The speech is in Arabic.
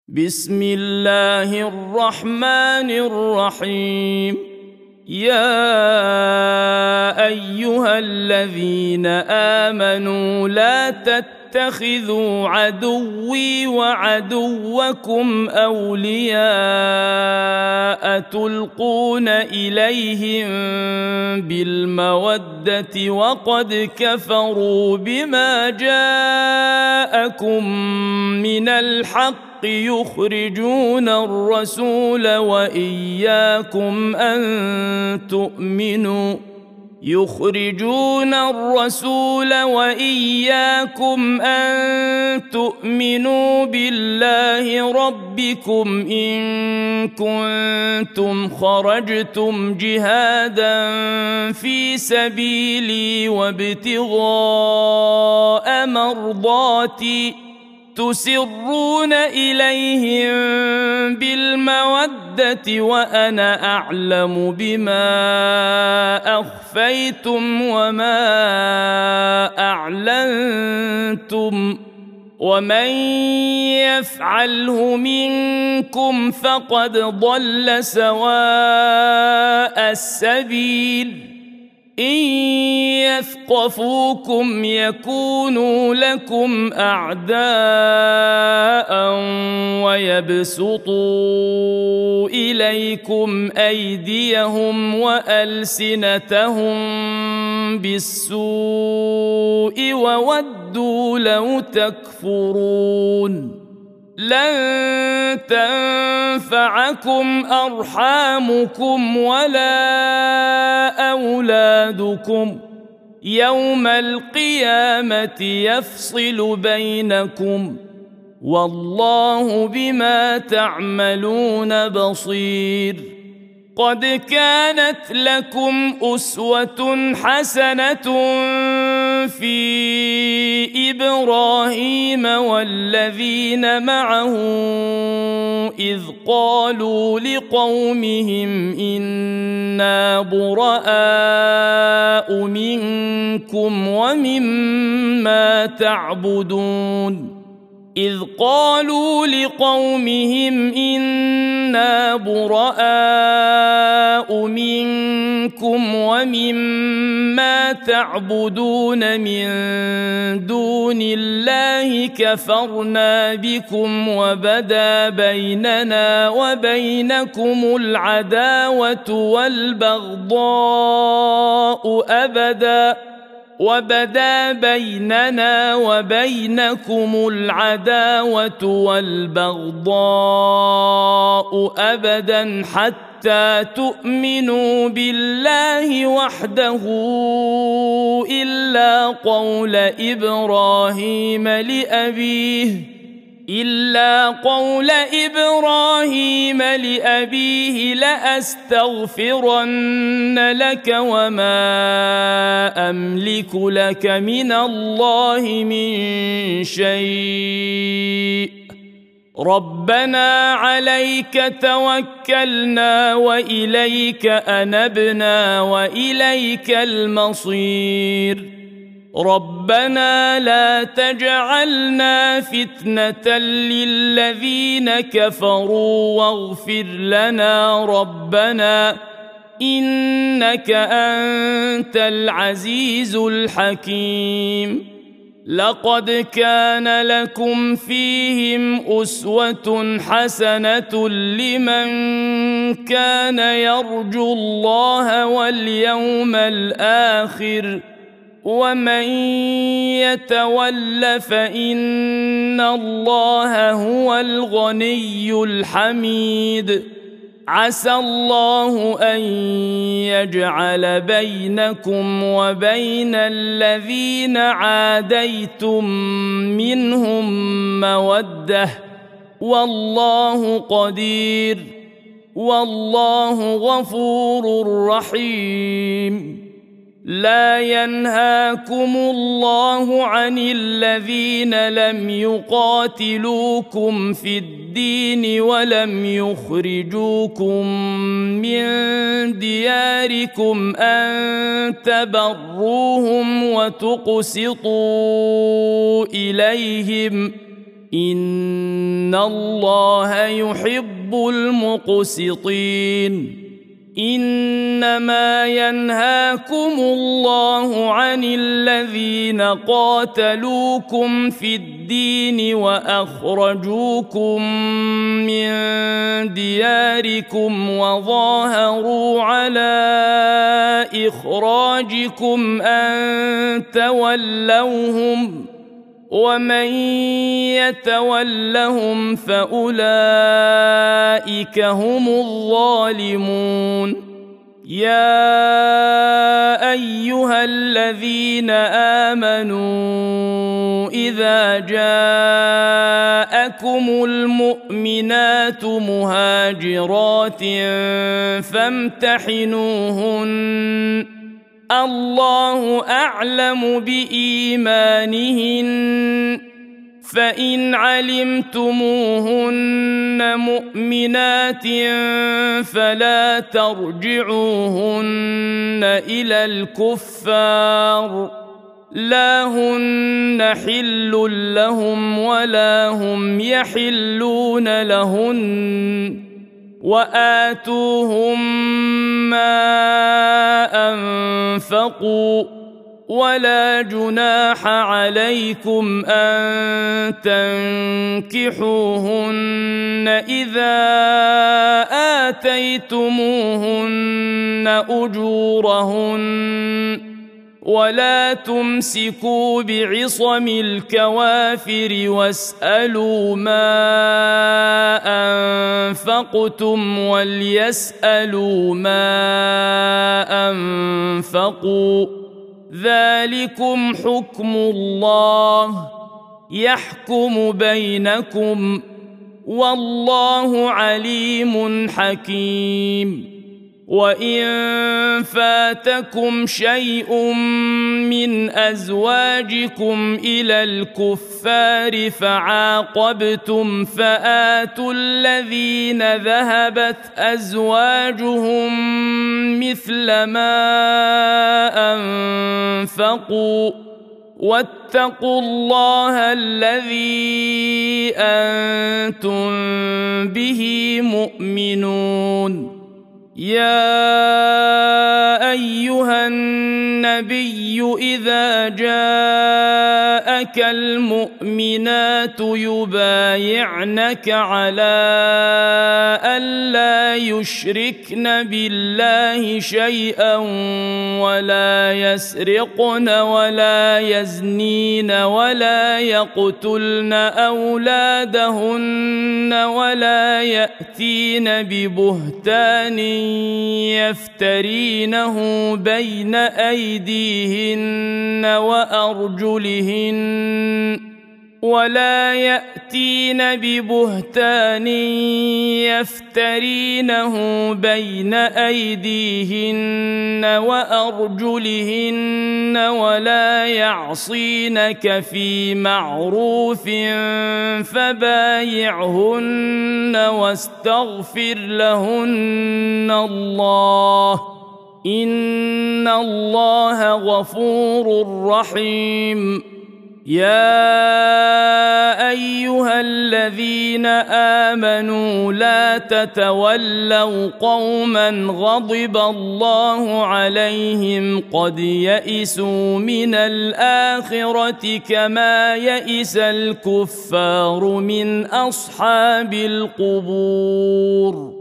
بسم الله الرحمن الرحيم. يا أيها الذين آمنوا لا تتخذوا عدوي وعدوكم أولياء تلقون إليهم بالمودة وقد كفروا بما جاءكم من الحق يخرجون الرسول وإياكم أن تؤمنوا بالله ربكم إن كنتم خرجتم جهادا في سبيلي وابتغاء مرضاتي تسرون إليهم بالمودة وأنا أعلم بما أخفيتم وما أعلنتم ومن يفعله منكم فقد ضل سواء السبيل. إن يثقفوكم يكونوا لكم أعداء ويبسطوا إليكم أيديهم وألسنتهم بالسوء وودوا لو تكفرون. لن تنفعكم أرحامكم ولا أولادكم يوم القيامة يفصل بينكم والله بما تعملون بصير. قد كانت لكم أسوة حسنة في إبراهيم والذين معه إذ قالوا لقومهم إنا براء منكم ومما تعبدون من دون الله كفرنا بكم وبدا بيننا وبينكم العداوة والبغضاء أبدا حتى تؤمنوا بالله وحده إلا قول إبراهيم لأبيه لأستغفرن لك وما أملك لك من الله من شيء ربنا عليك توكلنا وإليك أنبنا وإليك المصير. ربنا لا تجعلنا فتنة للذين كفروا واغفر لنا ربنا إنك أنت العزيز الحكيم. لقد كان لكم فيهم أسوة حسنة لمن كان يرجو الله واليوم الآخر ومن يتول فإن الله هو الغني الحميد. عسى الله أن يجعل بينكم وبين الذين عاديتم منهم مودة والله قدير والله غفور رحيم. لا ينهاكم الله عن الذين لم يقاتلوكم في الدين ولم يخرجوكم من دياركم أن تبروهم وتقسطوا إليهم إن الله يحب المقسطين إنما ينهاكم الله عن الذين قاتلوكم في الدين وأخرجوكم من دياركم وظاهروا على إخراجكم أن تولوهم ومن يتولهم فأولئك هم الظالمون يا أيها الذين آمنوا إذا جاءكم المؤمنات مهاجرات فامتحنوهن الله أعلم بإيمانهن فإن علمتموهن مؤمنات فلا ترجعوهن إلى الكفار لا هن حل لهم ولا هم يحلون لهن وآتوهم ما أنفقوا ولا جناح عليكم أن تنكحوهن إذا آتيتموهن أجورهن ولا تمسكوا بعصم الكوافر واسألوا ما أنفقتم وليسألوا ما أنفقوا ذلكم حكم الله يحكم بينكم والله عليم حكيم وإن فاتكم شيء من أزواجكم إلى الكفار فعاقبتم فآتوا الذين ذهبت أزواجهم مثل ما أنفقوا واتقوا الله الذي أنتم به مؤمنون يا أيها النبي إذا جاءك المؤمنات يبايعنك على ألا يشركن بالله شيئا ولا يسرقن ولا يزنين ولا يقتلن أولادهن ولا يأتين ببهتان يفترينه بين أيديهن وأرجلهن ولا يعصينك في معروف فبايعهن واستغفر لهن الله إن الله غفور رحيم يا أيها الذين آمنوا لا تتولوا قوما غضب الله عليهم قد يئسوا من الآخرة كما يئس الكفار من أصحاب القبور